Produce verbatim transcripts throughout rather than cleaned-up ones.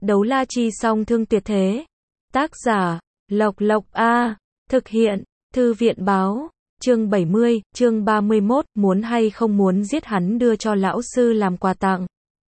Đấu la chi song thương tuyệt thế. Tác giả, Lộc Lộc A. Thực hiện, Thư viện báo. Chương bảy mươi, chương ba mươi mốt, muốn hay không muốn giết hắn đưa cho lão sư làm quà tặng.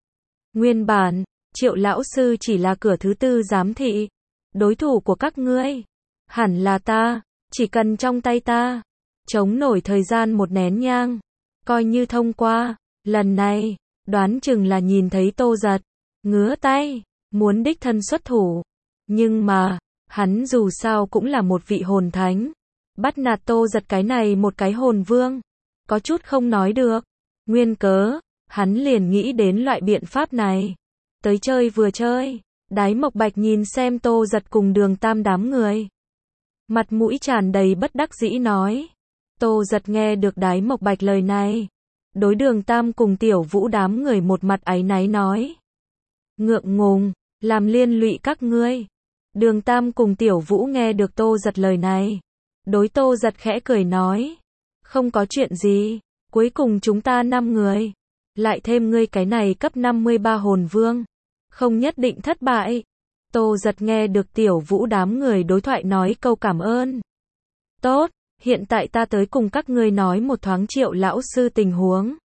Nguyên bản, Triệu lão sư chỉ là cửa thứ tư giám thị. Đối thủ của các ngươi hẳn là ta, chỉ cần trong tay ta chống nổi thời gian một nén nhang, coi như thông qua. Lần này, đoán chừng là nhìn thấy Tô Giật ngứa tay, muốn đích thân xuất thủ. Nhưng mà, hắn dù sao cũng là một vị hồn thánh. Bắt nạt Tô Giật cái này một cái hồn vương, có chút không nói được. Nguyên cớ, hắn liền nghĩ đến loại biện pháp này. Tới chơi vừa chơi, Đái Mộc Bạch nhìn xem Tô Giật cùng Đường Tam đám người. Mặt mũi tràn đầy bất đắc dĩ nói. Tô Giật nghe được Đái Mộc Bạch lời này. Đối Đường Tam cùng Tiểu Vũ đám người một mặt áy náy nói. Ngượng ngùng, làm liên lụy các ngươi. Đường Tam cùng Tiểu Vũ nghe được Tô Giật lời này. Đối Tô Giật khẽ cười nói. Không có chuyện gì, cuối cùng chúng ta năm người. Lại thêm ngươi cái này cấp năm mươi ba hồn vương. Không nhất định thất bại. Tô Giật nghe được Tiểu Vũ đám người đối thoại nói câu cảm ơn. Tốt, hiện tại ta tới cùng các ngươi nói một thoáng Triệu lão sư tình huống.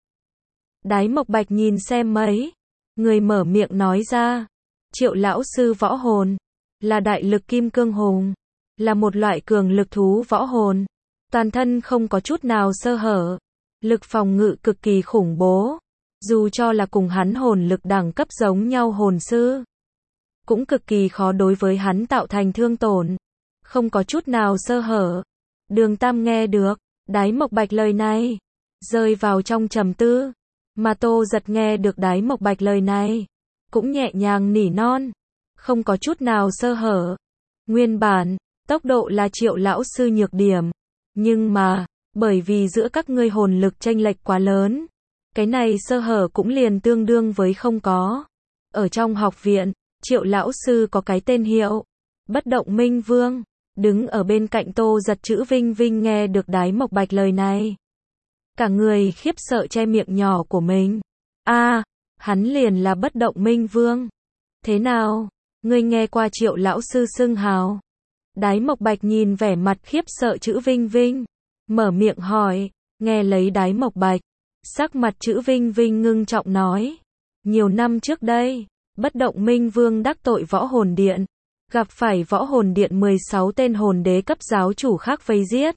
Đái Mộc Bạch nhìn xem mấy người mở miệng nói ra. Triệu lão sư võ hồn là đại lực kim cương hồn, là một loại cường lực thú võ hồn, toàn thân không có chút nào sơ hở, lực phòng ngự cực kỳ khủng bố. Dù cho là cùng hắn hồn lực đẳng cấp giống nhau hồn sư, cũng cực kỳ khó đối với hắn tạo thành thương tổn, không có chút nào sơ hở. Đường Tam nghe được Đái Mộc Bạch lời này, rơi vào trong trầm tư, mà Tô Giật nghe được Đái Mộc Bạch lời này, cũng nhẹ nhàng nỉ non, không có chút nào sơ hở. Nguyên bản, tốc độ là Triệu lão sư nhược điểm, nhưng mà, bởi vì giữa các ngươi hồn lực chênh lệch quá lớn, cái này sơ hở cũng liền tương đương với không có. Ở trong học viện, Triệu lão sư có cái tên hiệu, Bất Động Minh Vương. Đứng ở bên cạnh Tô Giật chữ Vinh Vinh nghe được Đái Mộc Bạch lời này, cả người khiếp sợ che miệng nhỏ của mình. A, à, hắn liền là Bất Động Minh Vương. Thế nào, ngươi nghe qua Triệu lão sư xưng hào? Đái Mộc Bạch nhìn vẻ mặt khiếp sợ chữ Vinh Vinh, mở miệng hỏi. Nghe lấy Đái Mộc Bạch, sắc mặt chữ Vinh Vinh ngưng trọng nói. Nhiều năm trước đây, Bất Động Minh Vương đắc tội Võ Hồn Điện, gặp phải Võ Hồn Điện mười sáu tên hồn đế cấp giáo chủ khác vây giết.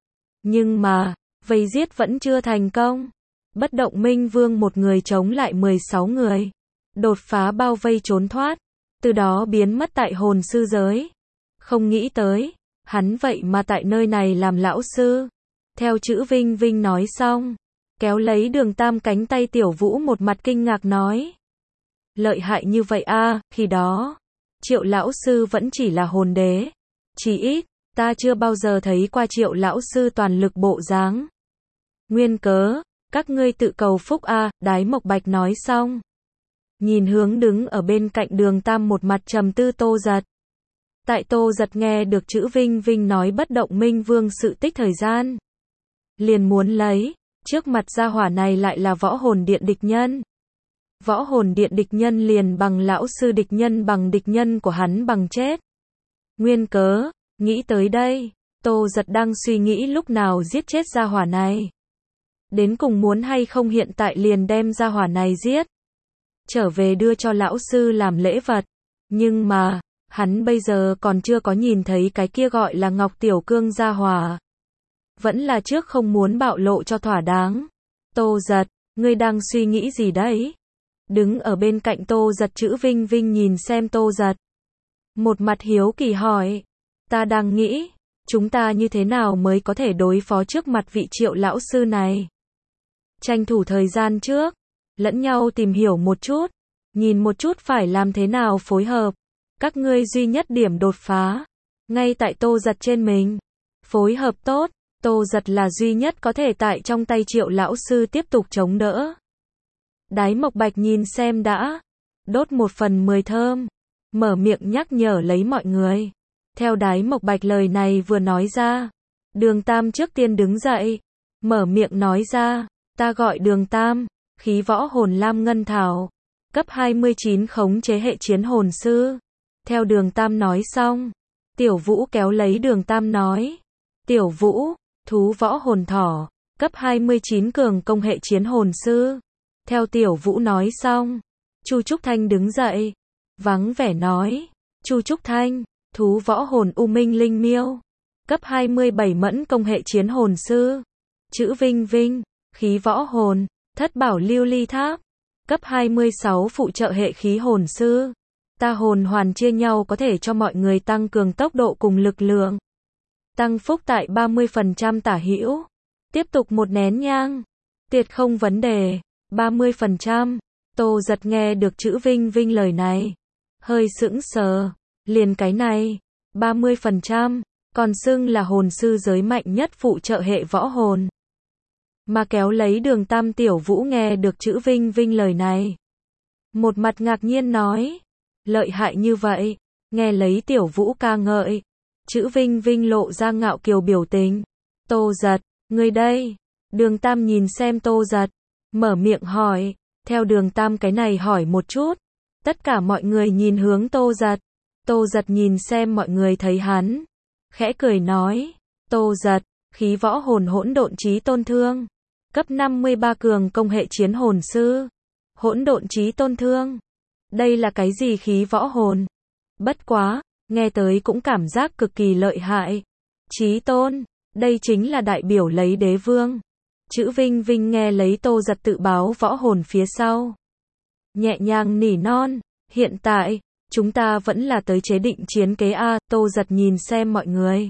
Nhưng mà, vây giết vẫn chưa thành công. Bất Động Minh Vương một người chống lại mười sáu người, đột phá bao vây trốn thoát, từ đó biến mất tại hồn sư giới. Không nghĩ tới, hắn vậy mà tại nơi này làm lão sư. Theo chữ Vinh Vinh nói xong, kéo lấy Đường Tam cánh tay Tiểu Vũ một mặt kinh ngạc nói. Lợi hại như vậy a, à, khi đó Triệu lão sư vẫn chỉ là hồn đế. Chỉ ít, ta chưa bao giờ thấy qua Triệu lão sư toàn lực bộ dáng. Nguyên cớ, các ngươi tự cầu phúc a, à, Đái Mộc Bạch nói xong. Nhìn hướng đứng ở bên cạnh Đường Tam một mặt trầm tư Tô Giật. Tại Tô Giật nghe được chữ Vinh Vinh nói Bất Động Minh Vương sự tích thời gian, liền muốn lấy, trước mặt gia hỏa này lại là Võ Hồn Điện địch nhân. Võ Hồn Điện địch nhân liền bằng lão sư địch nhân bằng địch nhân của hắn bằng chết. Nguyên cớ, nghĩ tới đây, Tô Giật đang suy nghĩ lúc nào giết chết gia hỏa này. Đến cùng muốn hay không hiện tại liền đem gia hỏa này giết, trở về đưa cho lão sư làm lễ vật. Nhưng mà, hắn bây giờ còn chưa có nhìn thấy cái kia gọi là Ngọc Tiểu Cương gia hỏa. Vẫn là trước không muốn bạo lộ cho thỏa đáng. Tô Giật, ngươi đang suy nghĩ gì đấy? Đứng ở bên cạnh Tô Giật chữ Vinh Vinh nhìn xem Tô Giật, một mặt hiếu kỳ hỏi. Ta đang nghĩ, chúng ta như thế nào mới có thể đối phó trước mặt vị Triệu lão sư này? Tranh thủ thời gian trước, lẫn nhau tìm hiểu một chút, nhìn một chút phải làm thế nào phối hợp. Các ngươi duy nhất điểm đột phá, ngay tại Tô Giật trên mình. Phối hợp tốt, Tô Giật là duy nhất có thể tại trong tay Triệu lão sư tiếp tục chống đỡ. Đái Mộc Bạch nhìn xem đã, đốt một phần mười thơm, mở miệng nhắc nhở lấy mọi người. Theo Đái Mộc Bạch lời này vừa nói ra, Đường Tam trước tiên đứng dậy, mở miệng nói ra. Ta gọi Đường Tam, khí võ hồn lam ngân thảo, Cấp hai mươi chín khống chế hệ chiến hồn sư. Theo Đường Tam nói xong, Tiểu Vũ kéo lấy Đường Tam nói. Tiểu Vũ, thú võ hồn thỏ, cấp hai mươi chín cường công hệ chiến hồn sư. Theo Tiểu Vũ nói xong, Chu Trúc Thanh đứng dậy, vắng vẻ nói. Chu Trúc Thanh, thú võ hồn U Minh Linh Miêu, cấp hai mươi bảy mẫn công hệ chiến hồn sư. Chữ Vinh Vinh, khí võ hồn, thất bảo lưu ly tháp, cấp hai mươi sáu phụ trợ hệ khí hồn sư. Ta hồn hoàn chia nhau có thể cho mọi người tăng cường tốc độ cùng lực lượng. Tăng phúc tại ba mươi phần trăm tả hữu. Tiếp tục một nén nhang. Tiệt không vấn đề. ba mươi phần trăm. Tô Giật nghe được chữ Vinh Vinh lời này. Hơi sững sờ. Liền cái này. ba mươi phần trăm. Còn xưng là hồn sư giới mạnh nhất phụ trợ hệ võ hồn. Mà kéo lấy Đường Tam Tiểu Vũ nghe được chữ Vinh Vinh lời này. Một mặt ngạc nhiên nói. Lợi hại như vậy. Nghe lấy Tiểu Vũ ca ngợi. Chữ Vinh Vinh lộ ra ngạo kiều biểu tình. Tô Giật, ngươi đây. Đường Tam nhìn xem Tô Giật. Mở miệng hỏi. Theo Đường Tam cái này hỏi một chút. Tất cả mọi người nhìn hướng Tô Giật. Tô Giật nhìn xem mọi người thấy hắn. Khẽ cười nói. Tô Giật, khí võ hồn hỗn độn chí tôn thương. Cấp năm mươi ba cường công hệ chiến hồn sư. Hỗn độn chí tôn thương. Đây là cái gì khí võ hồn? Bất quá, nghe tới cũng cảm giác cực kỳ lợi hại. Chí tôn, đây chính là đại biểu lấy đế vương. Chữ Vinh Vinh nghe lấy Tô Giật tự báo võ hồn phía sau. Nhẹ nhàng nỉ non, hiện tại, chúng ta vẫn là tới chế định chiến kế A. Tô Giật nhìn xem mọi người.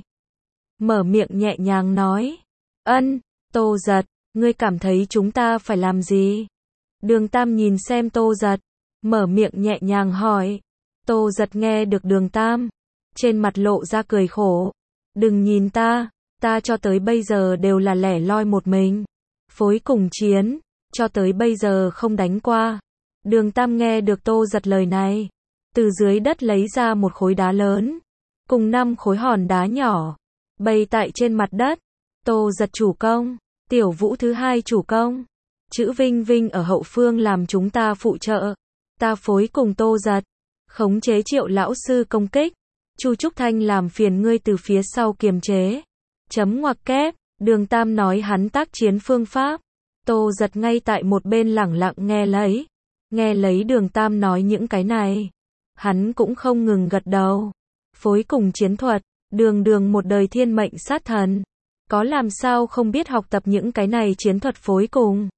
Mở miệng nhẹ nhàng nói. Ân, Tô Giật, ngươi cảm thấy chúng ta phải làm gì? Đường Tam nhìn xem Tô Giật. Mở miệng nhẹ nhàng hỏi. Tô Giật nghe được Đường Tam. Trên mặt lộ ra cười khổ. Đừng nhìn ta. Ta cho tới bây giờ đều là lẻ loi một mình. Phối cùng chiến. Cho tới bây giờ không đánh qua. Đường Tam nghe được Tô Giật lời này. Từ dưới đất lấy ra một khối đá lớn. Cùng năm khối hòn đá nhỏ. Bày tại trên mặt đất. Tô Giật chủ công. Tiểu Vũ thứ hai chủ công. Chữ Vinh Vinh ở hậu phương làm chúng ta phụ trợ. Ta phối cùng Tô Giật. Khống chế Triệu lão sư công kích. Chu Trúc Thanh làm phiền ngươi từ phía sau kiềm chế. Chấm ngoặc kép. Đường Tam nói hắn tác chiến phương pháp. Tô Giật ngay tại một bên lẳng lặng nghe lấy. Nghe lấy Đường Tam nói những cái này. Hắn cũng không ngừng gật đầu. Phối cùng chiến thuật. Đường đường một đời thiên mệnh sát thần. Có làm sao không biết học tập những cái này chiến thuật phối cùng.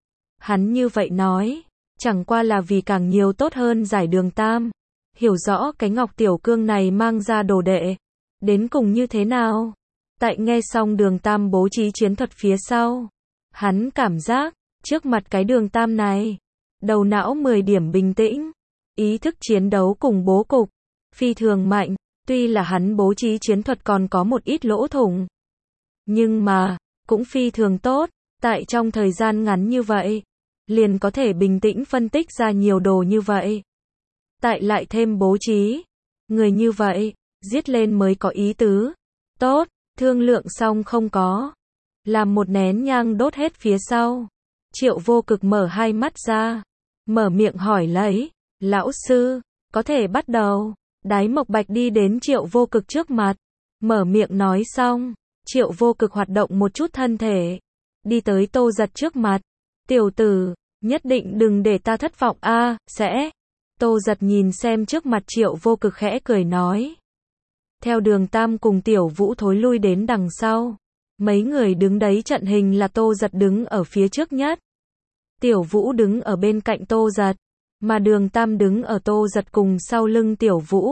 Hắn như vậy nói. Chẳng qua là vì càng nhiều tốt hơn giải Đường Tam. Hiểu rõ cái Ngọc Tiểu Cương này mang ra đồ đệ. Đến cùng như thế nào? Tại nghe xong Đường Tam bố trí chiến thuật phía sau. Hắn cảm giác, trước mặt cái Đường Tam này. Đầu não mười điểm bình tĩnh. Ý thức chiến đấu cùng bố cục. Phi thường mạnh. Tuy là hắn bố trí chiến thuật còn có một ít lỗ thủng. Nhưng mà, cũng phi thường tốt. Tại trong thời gian ngắn như vậy. Liền có thể bình tĩnh phân tích ra nhiều đồ như vậy. Tại lại thêm bố trí. Người như vậy, giết lên mới có ý tứ. Tốt, thương lượng xong không có. Làm một nén nhang đốt hết phía sau. Triệu Vô Cực mở hai mắt ra. Mở miệng hỏi lấy. Lão sư, có thể bắt đầu. Đái Mộc Bạch đi đến Triệu Vô Cực trước mặt. Mở miệng nói xong. Triệu Vô Cực hoạt động một chút thân thể. Đi tới Tô Giật trước mặt. Tiểu tử, nhất định đừng để ta thất vọng a. À, sẽ. Tô Giật nhìn xem trước mặt Triệu Vô Cực khẽ cười nói. Theo Đường Tam cùng Tiểu Vũ thối lui đến đằng sau. Mấy người đứng đấy trận hình là Tô Giật đứng ở phía trước nhất. Tiểu Vũ đứng ở bên cạnh Tô Giật. Mà Đường Tam đứng ở Tô Giật cùng sau lưng Tiểu Vũ.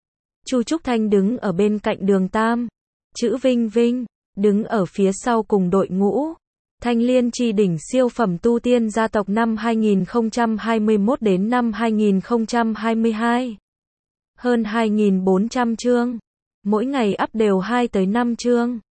Chu Trúc Thanh đứng ở bên cạnh Đường Tam. Chữ Vinh Vinh, đứng ở phía sau cùng đội ngũ. Thanh Liên Chi đỉnh siêu phẩm tu tiên gia tộc năm hai nghìn không trăm hai mươi mốt đến năm hai nghìn không trăm hai mươi hai. Hơn hai nghìn bốn trăm chương. Mỗi ngày up đều hai tới năm chương.